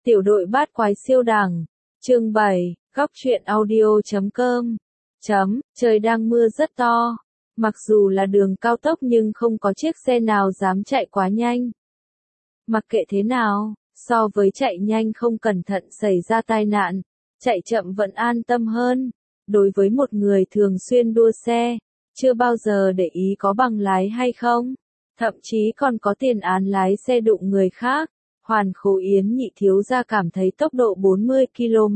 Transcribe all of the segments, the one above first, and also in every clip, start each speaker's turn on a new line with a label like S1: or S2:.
S1: Tiểu đội bát quái siêu đẳng. Chương 7, góc truyện audio.com. Trời đang mưa rất to. Mặc dù là đường cao tốc nhưng không có chiếc xe nào dám chạy quá nhanh. Mặc kệ thế nào, so với chạy nhanh không cẩn thận xảy ra tai nạn, chạy chậm vẫn an tâm hơn. Đối với một người thường xuyên đua xe, chưa bao giờ để ý có bằng lái hay không, thậm chí còn có tiền án lái xe đụng người khác, Hoàn Khố Yến Nhị thiếu gia cảm thấy tốc độ 40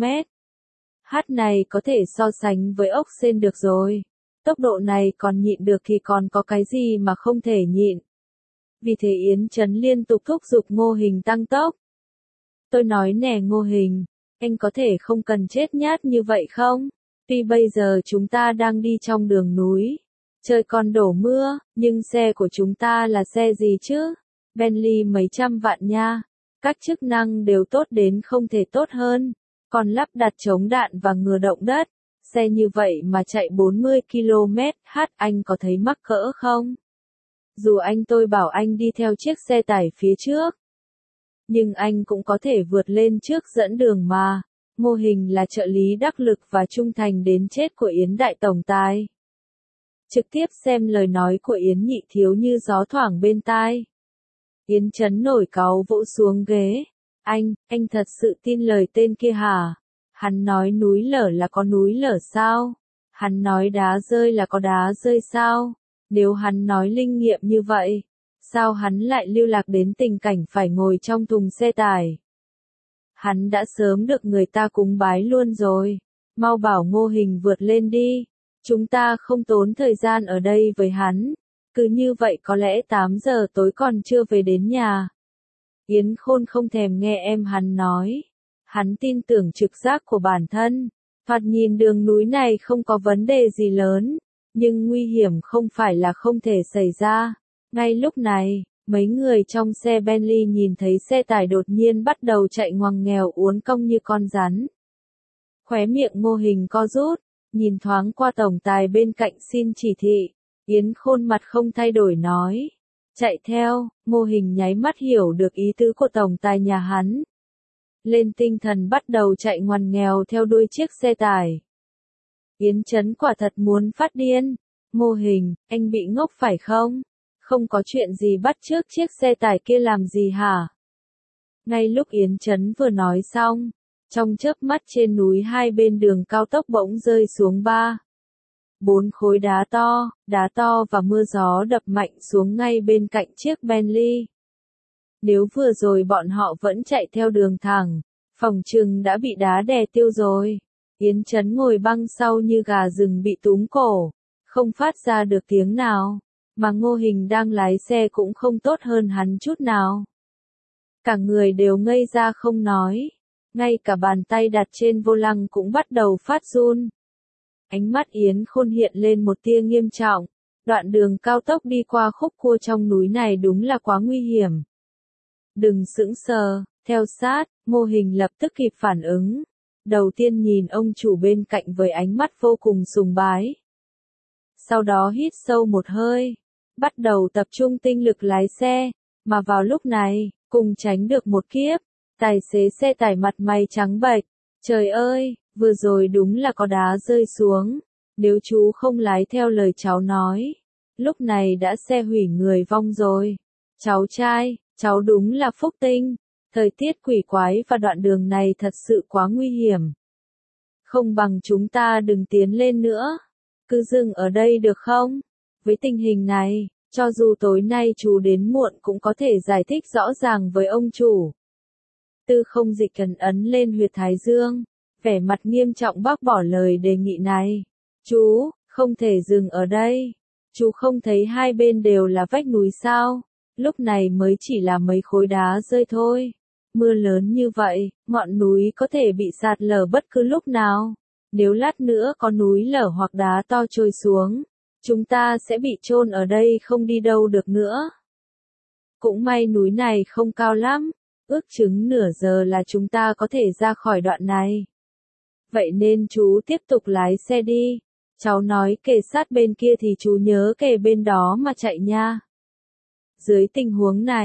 S1: km/h này có thể so sánh với ốc sên được rồi. Tốc độ này còn nhịn được thì còn có cái gì mà không thể nhịn. Vì thế Yến Chấn liên tục thúc giục Ngô Hình tăng tốc. Tôi nói nè Ngô Hình, anh có thể không cần chết nhát như vậy không? Tuy bây giờ chúng ta đang đi trong đường núi, trời còn đổ mưa, nhưng xe của chúng ta là xe gì chứ? Bentley mấy trăm vạn nha. Các chức năng đều tốt đến không thể tốt hơn, còn lắp đặt chống đạn và ngừa động đất. Xe như vậy mà chạy 40 km/h anh có thấy mắc cỡ không? Dù anh tôi bảo anh đi theo chiếc xe tải phía trước, nhưng anh cũng có thể vượt lên trước dẫn đường mà. Ngô Hình là trợ lý đắc lực và trung thành đến chết của Yến Đại Tổng Tài. Trực tiếp xem lời nói của Yến Nhị thiếu như gió thoảng bên tai. Yến Chấn nổi cáu vỗ xuống ghế. Anh thật sự tin lời tên kia hả? Hắn nói núi lở là có núi lở sao? Hắn nói đá rơi là có đá rơi sao? Nếu hắn nói linh nghiệm như vậy, sao hắn lại lưu lạc đến tình cảnh phải ngồi trong thùng xe tải? Hắn đã sớm được người ta cúng bái luôn rồi. Mau bảo Ngô Hình vượt lên đi. Chúng ta không tốn thời gian ở đây với hắn. Cứ như vậy có lẽ 8 giờ tối còn chưa về đến nhà. Yến Khôn không thèm nghe em hắn nói. Hắn tin tưởng trực giác của bản thân. Thoạt nhìn đường núi này không có vấn đề gì lớn, nhưng nguy hiểm không phải là không thể xảy ra. Ngay lúc này, mấy người trong xe Bentley nhìn thấy xe tải đột nhiên bắt đầu chạy ngoằng nghèo uốn cong như con rắn. Khóe miệng Ngô Hình co rút, nhìn thoáng qua tổng tài bên cạnh xin chỉ thị. Yến Khôn mặt không thay đổi nói. Chạy theo. Ngô Hình nháy mắt hiểu được ý tứ của tổng tài nhà hắn. Lên tinh thần bắt đầu chạy ngoằn nghèo theo đuôi chiếc xe tải. Yến Chấn quả thật muốn phát điên. Ngô Hình, anh bị ngốc phải không? Không có chuyện gì bắt chước chiếc xe tải kia làm gì hả? Ngay lúc Yến Chấn vừa nói xong, trong chớp mắt trên núi hai bên đường cao tốc bỗng rơi xuống 4 khối đá to và mưa gió đập mạnh xuống ngay bên cạnh chiếc Bentley. Nếu vừa rồi bọn họ vẫn chạy theo đường thẳng, phòng chừng đã bị đá đè tiêu rồi. Yến Chấn ngồi băng sau như gà rừng bị túm cổ, không phát ra được tiếng nào, mà Ngô Hình đang lái xe cũng không tốt hơn hắn chút nào. Cả người đều ngây ra không nói, ngay cả bàn tay đặt trên vô lăng cũng bắt đầu phát run. Ánh mắt Yến Khôn hiện lên một tia nghiêm trọng, đoạn đường cao tốc đi qua khúc cua trong núi này đúng là quá nguy hiểm. Đừng sững sờ, theo sát. Ngô Hình lập tức kịp phản ứng. Đầu tiên nhìn ông chủ bên cạnh với ánh mắt vô cùng sùng bái. Sau đó hít sâu một hơi, bắt đầu tập trung tinh lực lái xe, mà vào lúc này, cùng tránh được một kiếp, tài xế xe tải mặt mày trắng bệch. Trời ơi, vừa rồi đúng là có đá rơi xuống, nếu chú không lái theo lời cháu nói, lúc này đã xe hủy người vong rồi. Cháu trai, cháu đúng là phúc tinh, thời tiết quỷ quái và đoạn đường này thật sự quá nguy hiểm. Không bằng chúng ta đừng tiến lên nữa, cứ dừng ở đây được không? Với tình hình này, cho dù tối nay chú đến muộn cũng có thể giải thích rõ ràng với ông chủ. Tư Không Dịch cần ấn lên huyệt thái dương, vẻ mặt nghiêm trọng bác bỏ lời đề nghị này. Chú, không thể dừng ở đây. Chú không thấy hai bên đều là vách núi sao? Lúc này mới chỉ là mấy khối đá rơi thôi. Mưa lớn như vậy, ngọn núi có thể bị sạt lở bất cứ lúc nào. Nếu lát nữa có núi lở hoặc đá to trôi xuống, chúng ta sẽ bị chôn ở đây không đi đâu được nữa. Cũng may núi này không cao lắm, ước chừng nửa giờ là chúng ta có thể ra khỏi đoạn này. Vậy nên chú tiếp tục lái xe đi. Cháu nói kề sát bên kia thì chú nhớ kề bên đó mà chạy nha. Dưới tình huống này,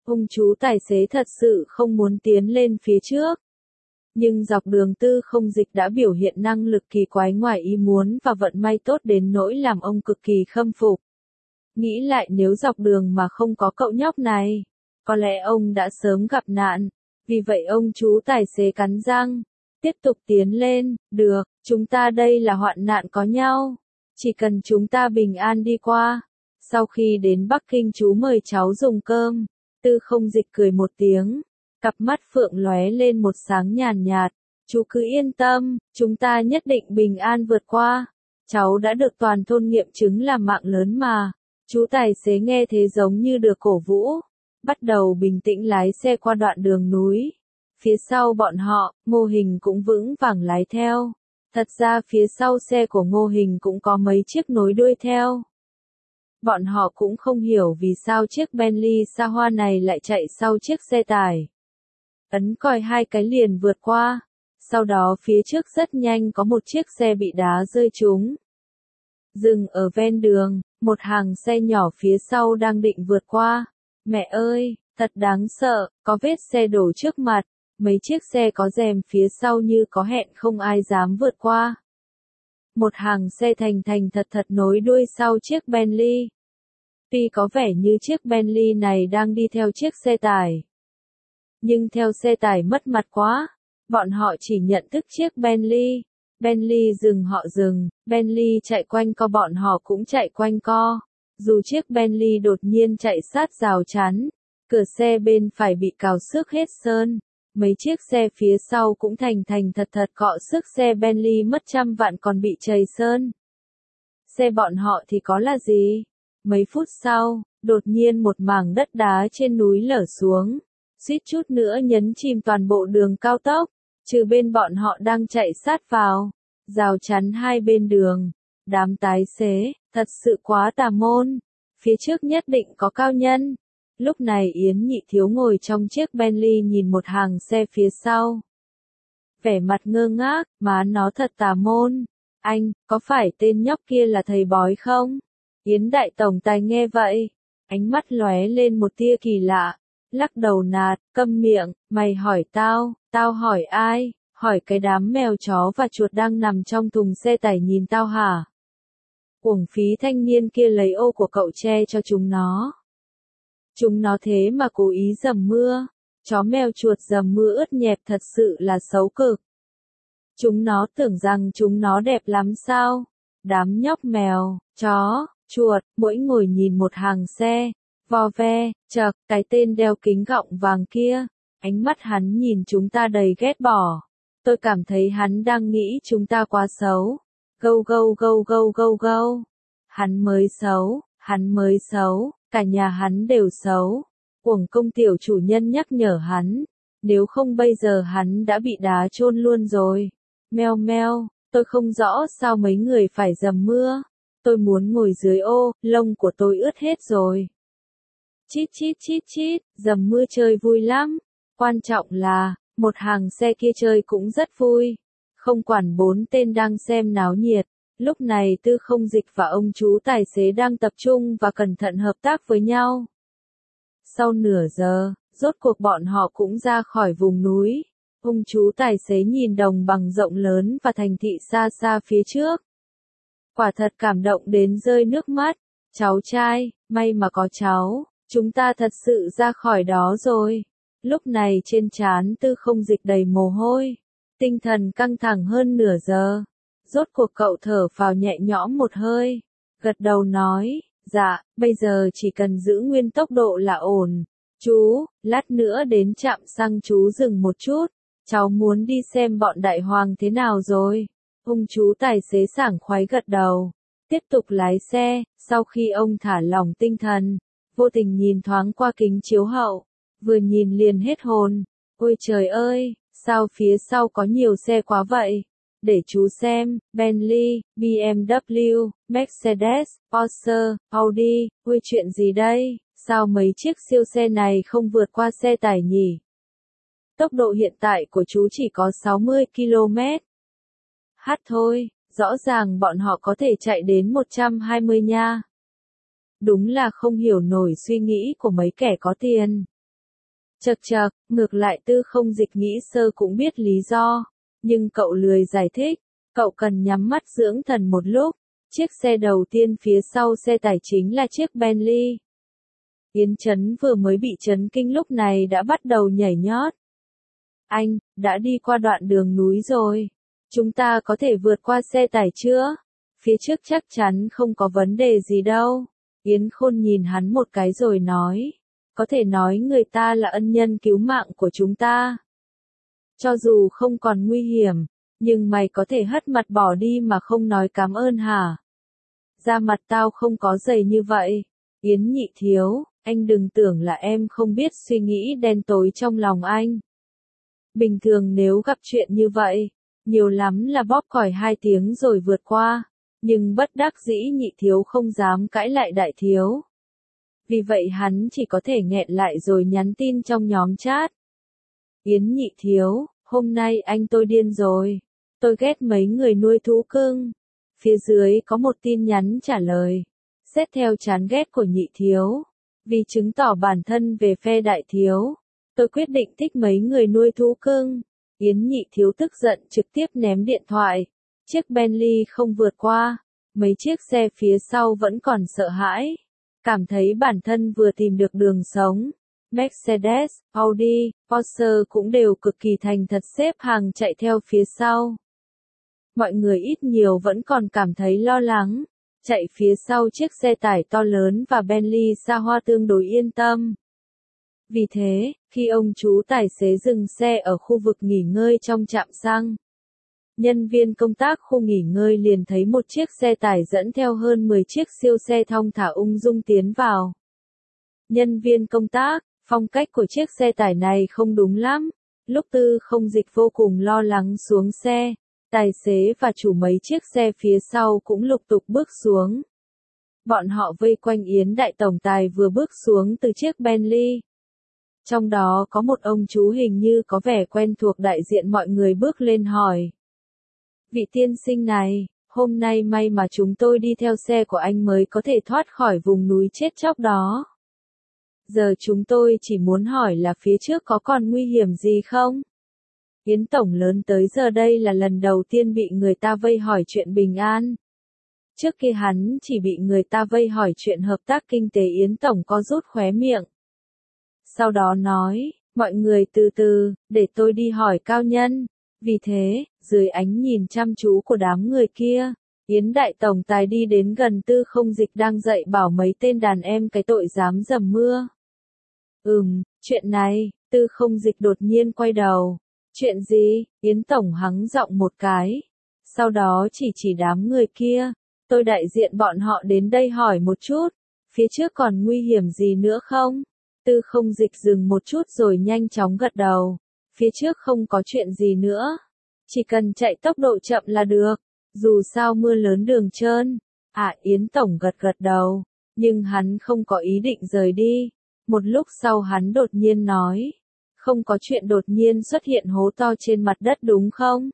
S1: Ông chú tài xế thật sự không muốn tiến lên phía trước. Nhưng dọc đường Tư Không Dịch đã biểu hiện năng lực kỳ quái ngoài ý muốn và vận may tốt đến nỗi làm ông cực kỳ khâm phục. Nghĩ lại nếu dọc đường mà không có cậu nhóc này, có lẽ ông đã sớm gặp nạn. Vì vậy ông chú tài xế cắn răng, tiếp tục tiến lên. Được, chúng ta đây là hoạn nạn có nhau. Chỉ cần chúng ta bình an đi qua. Sau khi đến Bắc Kinh chú mời cháu dùng cơm. Tư Không Dịch cười một tiếng. Cặp mắt phượng lóe lên một sáng nhàn nhạt. Chú cứ yên tâm, chúng ta nhất định bình an vượt qua. Cháu đã được toàn thôn nghiệm chứng là mạng lớn mà. Chú tài xế nghe thế giống như được cổ vũ. Bắt đầu bình tĩnh lái xe qua đoạn đường núi. Phía sau bọn họ, Ngô Hình cũng vững vàng lái theo. Thật ra phía sau xe của Ngô Hình cũng có mấy chiếc nối đuôi theo. Bọn họ cũng không hiểu vì sao chiếc Bentley xa hoa này lại chạy sau chiếc xe tải. Ấn còi hai cái liền vượt qua. Sau đó phía trước rất nhanh có một chiếc xe bị đá rơi trúng. Dừng ở ven đường, một hàng xe nhỏ phía sau đang định vượt qua. Mẹ ơi, thật đáng sợ, có vết xe đổ trước mặt. Mấy chiếc xe có rèm phía sau như có hẹn không ai dám vượt qua. Một hàng xe thành thành thật thật nối đuôi sau chiếc Bentley. Tuy có vẻ như chiếc Bentley này đang đi theo chiếc xe tải. Nhưng theo xe tải mất mặt quá. Bọn họ chỉ nhận thức chiếc Bentley. Bentley dừng họ dừng, Bentley chạy quanh co bọn họ cũng chạy quanh co. Dù chiếc Bentley đột nhiên chạy sát rào chắn, cửa xe bên phải bị cào xước hết sơn. Mấy chiếc xe phía sau cũng thành thành thật thật cọ xước xe Bentley mất trăm vạn còn bị trầy sơn. Xe bọn họ thì có là gì? Mấy phút sau, đột nhiên một mảng đất đá trên núi lở xuống. Suýt chút nữa nhấn chìm toàn bộ đường cao tốc. Trừ bên bọn họ đang chạy sát vào. Rào chắn hai bên đường. Đám tài xế, thật sự quá tà môn. Phía trước nhất định có cao nhân. Lúc này Yến Nhị Thiếu ngồi trong chiếc Bentley nhìn một hàng xe phía sau. Vẻ mặt ngơ ngác, má nó thật tà môn. Anh, có phải tên nhóc kia là thầy bói không? Yến Đại Tổng Tài nghe vậy. Ánh mắt lóe lên một tia kỳ lạ. Lắc đầu nạt, câm miệng, mày hỏi tao hỏi ai? Hỏi cái đám mèo chó và chuột đang nằm trong thùng xe tải nhìn tao hả? Uổng phí thanh niên kia lấy ô của cậu che cho chúng nó. Chúng nó thế mà cố ý dầm mưa. Chó mèo chuột dầm mưa ướt nhẹp thật sự là xấu cực. Chúng nó tưởng rằng chúng nó đẹp lắm sao? Đám nhóc mèo, chó, chuột, mỗi ngồi nhìn một hàng xe. Vo ve, chậc, cái tên đeo kính gọng vàng kia. Ánh mắt hắn nhìn chúng ta đầy ghét bỏ. Tôi cảm thấy hắn đang nghĩ chúng ta quá xấu. Gâu gâu gâu gâu gâu gâu. Hắn mới xấu, cả nhà hắn đều xấu. Uổng công tiểu chủ nhân nhắc nhở hắn. Nếu không bây giờ hắn đã bị đá chôn luôn rồi. Meo meo, tôi không rõ sao mấy người phải dầm mưa. Tôi muốn ngồi dưới ô, lông của tôi ướt hết rồi. Chít chít chít chít, dầm mưa chơi vui lắm. Quan trọng là, một hàng xe kia chơi cũng rất vui. Không quản bốn tên đang xem náo nhiệt. Lúc này Tư Không Dịch và ông chú tài xế đang tập trung và cẩn thận hợp tác với nhau. Sau nửa giờ, rốt cuộc bọn họ cũng ra khỏi vùng núi. Ông chú tài xế nhìn đồng bằng rộng lớn và thành thị xa xa phía trước. Quả thật cảm động đến rơi nước mắt. Cháu trai, may mà có cháu. Chúng ta thật sự ra khỏi đó rồi. Lúc này trên trán Tư Không Dịch đầy mồ hôi. Tinh thần căng thẳng hơn nửa giờ. Rốt cuộc cậu thở phào nhẹ nhõm một hơi. Gật đầu nói, dạ, bây giờ chỉ cần giữ nguyên tốc độ là ổn. Chú, lát nữa đến trạm xăng chú dừng một chút. Cháu muốn đi xem bọn đại hoàng thế nào rồi. Ông chú tài xế sảng khoái gật đầu. Tiếp tục lái xe, sau khi ông thả lỏng tinh thần. Vô tình nhìn thoáng qua kính chiếu hậu. Vừa nhìn liền hết hồn. Ôi trời ơi, sao phía sau có nhiều xe quá vậy? Để chú xem, Bentley, BMW, Mercedes, Porsche, Audi, ôi chuyện gì đây? Sao mấy chiếc siêu xe này không vượt qua xe tải nhỉ? Tốc độ hiện tại của chú chỉ có 60 km/h thôi, rõ ràng bọn họ có thể chạy đến 120 nha. Đúng là không hiểu nổi suy nghĩ của mấy kẻ có tiền. Chậc chậc, ngược lại Tư Không Dịch nghĩ sơ cũng biết lý do, nhưng cậu lười giải thích, cậu cần nhắm mắt dưỡng thần một lúc. Chiếc xe đầu tiên phía sau xe tải chính là chiếc Bentley. Yến Chấn vừa mới bị chấn kinh lúc này đã bắt đầu nhảy nhót. Anh, đã đi qua đoạn đường núi rồi. Chúng ta có thể vượt qua xe tải chưa? Phía trước chắc chắn không có vấn đề gì đâu. Yến Khôn nhìn hắn một cái rồi nói. Có thể nói người ta là ân nhân cứu mạng của chúng ta. Cho dù không còn nguy hiểm, nhưng mày có thể hất mặt bỏ đi mà không nói cảm ơn hả? Da mặt tao không có dày như vậy. Yến Nhị Thiếu, anh đừng tưởng là em không biết suy nghĩ đen tối trong lòng anh. Bình thường nếu gặp chuyện như vậy, nhiều lắm là bóp còi 2 tiếng rồi vượt qua, nhưng bất đắc dĩ Nhị Thiếu không dám cãi lại Đại Thiếu. Vì vậy hắn chỉ có thể nghẹn lại rồi nhắn tin trong nhóm chat. Yến Nhị Thiếu, hôm nay anh tôi điên rồi. Tôi ghét mấy người nuôi thú cưng. Phía dưới có một tin nhắn trả lời. Xét theo chán ghét của Nhị Thiếu. Vì chứng tỏ bản thân về phe Đại Thiếu. Tôi quyết định thích mấy người nuôi thú cưng. Yến Nhị Thiếu tức giận trực tiếp ném điện thoại. Chiếc Bentley không vượt qua. Mấy chiếc xe phía sau vẫn còn sợ hãi. Cảm thấy bản thân vừa tìm được đường sống. Mercedes, Audi, Porsche cũng đều cực kỳ thành thật xếp hàng chạy theo phía sau. Mọi người ít nhiều vẫn còn cảm thấy lo lắng. Chạy phía sau chiếc xe tải to lớn và Bentley xa hoa tương đối yên tâm. Vì thế, khi ông chú tài xế dừng xe ở khu vực nghỉ ngơi trong trạm xăng, nhân viên công tác khu nghỉ ngơi liền thấy một chiếc xe tải dẫn theo hơn 10 chiếc siêu xe thong thả ung dung tiến vào. Nhân viên công tác, phong cách của chiếc xe tải này không đúng lắm. Lúc Tư Không Dịch vô cùng lo lắng xuống xe, tài xế và chủ mấy chiếc xe phía sau cũng lục tục bước xuống. Bọn họ vây quanh Yến Đại Tổng Tài vừa bước xuống từ chiếc Bentley. Trong đó có một ông chú hình như có vẻ quen thuộc, đại diện mọi người bước lên hỏi. Vị tiên sinh này, hôm nay may mà chúng tôi đi theo xe của anh mới có thể thoát khỏi vùng núi chết chóc đó. Giờ chúng tôi chỉ muốn hỏi là phía trước có còn nguy hiểm gì không? Yến Tổng lớn tới giờ đây là lần đầu tiên bị người ta vây hỏi chuyện bình an. Trước kia hắn chỉ bị người ta vây hỏi chuyện hợp tác kinh tế. Yến Tổng có rút khóe miệng. Sau đó nói, mọi người từ từ, để tôi đi hỏi cao nhân. Vì thế, dưới ánh nhìn chăm chú của đám người kia, Yến Đại Tổng Tài đi đến gần Tư Không Dịch đang dạy bảo mấy tên đàn em cái tội dám dầm mưa. Chuyện này, Tư Không Dịch đột nhiên quay đầu. Chuyện gì? Yến Tổng hắng giọng một cái. Sau đó chỉ đám người kia. Tôi đại diện bọn họ đến đây hỏi một chút. Phía trước còn nguy hiểm gì nữa không? Tư Không Dịch dừng một chút rồi nhanh chóng gật đầu. Phía trước không có chuyện gì nữa. Chỉ cần chạy tốc độ chậm là được. Dù sao mưa lớn đường trơn. Yến Tổng gật đầu. Nhưng hắn không có ý định rời đi. Một lúc sau hắn đột nhiên nói. Không có chuyện đột nhiên xuất hiện hố to trên mặt đất đúng không?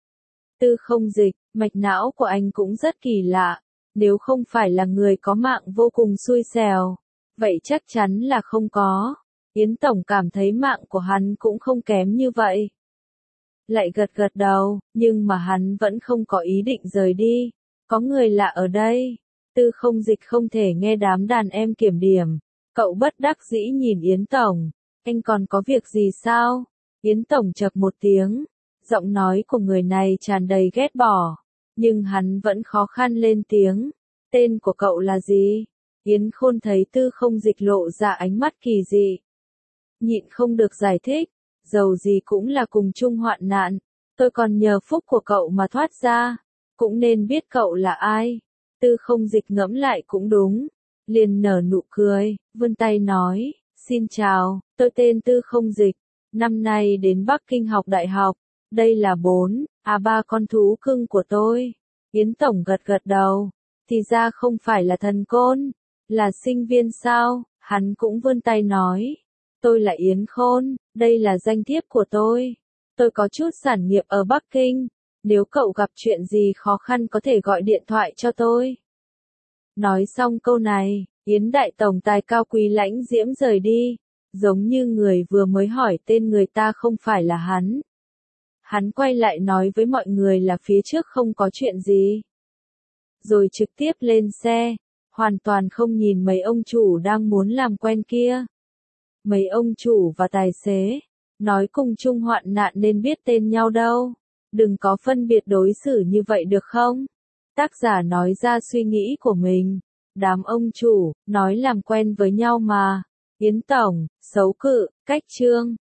S1: Tư Không Dịch, mạch não của anh cũng rất kỳ lạ. Nếu không phải là người có mạng vô cùng xui xẻo, vậy chắc chắn là không có. Yến Tổng cảm thấy mạng của hắn cũng không kém như vậy. Lại gật đầu, nhưng mà hắn vẫn không có ý định rời đi. Có người lạ ở đây. Tư Không Dịch không thể nghe đám đàn em kiểm điểm. Cậu bất đắc dĩ nhìn Yến Tổng. Anh còn có việc gì sao? Yến Tổng chậc một tiếng. Giọng nói của người này tràn đầy ghét bỏ. Nhưng hắn vẫn khó khăn lên tiếng. Tên của cậu là gì? Yến Khôn thấy Tư Không Dịch lộ ra ánh mắt kỳ dị. Nhịn không được giải thích. Dầu gì cũng là cùng chung hoạn nạn. Tôi còn nhờ phúc của cậu mà thoát ra. Cũng nên biết cậu là ai. Tư Không Dịch ngẫm lại cũng đúng. Liền nở nụ cười, vươn tay nói. Xin chào, tôi tên Tư Không Dịch. Năm nay đến Bắc Kinh học đại học. Đây là 3 con thú cưng của tôi. Yến Tổng gật đầu. Thì ra không phải là thần côn. Là sinh viên sao? Hắn cũng vươn tay nói. Tôi là Yến Khôn, đây là danh thiếp của tôi. Tôi có chút sản nghiệp ở Bắc Kinh. Nếu cậu gặp chuyện gì khó khăn có thể gọi điện thoại cho tôi. Nói xong câu này, Yến Đại Tổng Tài cao quý lãnh diễm rời đi. Giống như người vừa mới hỏi tên người ta không phải là hắn. Hắn quay lại nói với mọi người là phía trước không có chuyện gì. Rồi trực tiếp lên xe, hoàn toàn không nhìn mấy ông chủ đang muốn làm quen kia. Mấy ông chủ và tài xế, nói cùng chung hoạn nạn nên biết tên nhau đâu. Đừng có phân biệt đối xử như vậy được không? Tác giả nói ra suy nghĩ của mình. Đám ông chủ, nói làm quen với nhau mà. Yến Tổng, xấu cự, cách trương.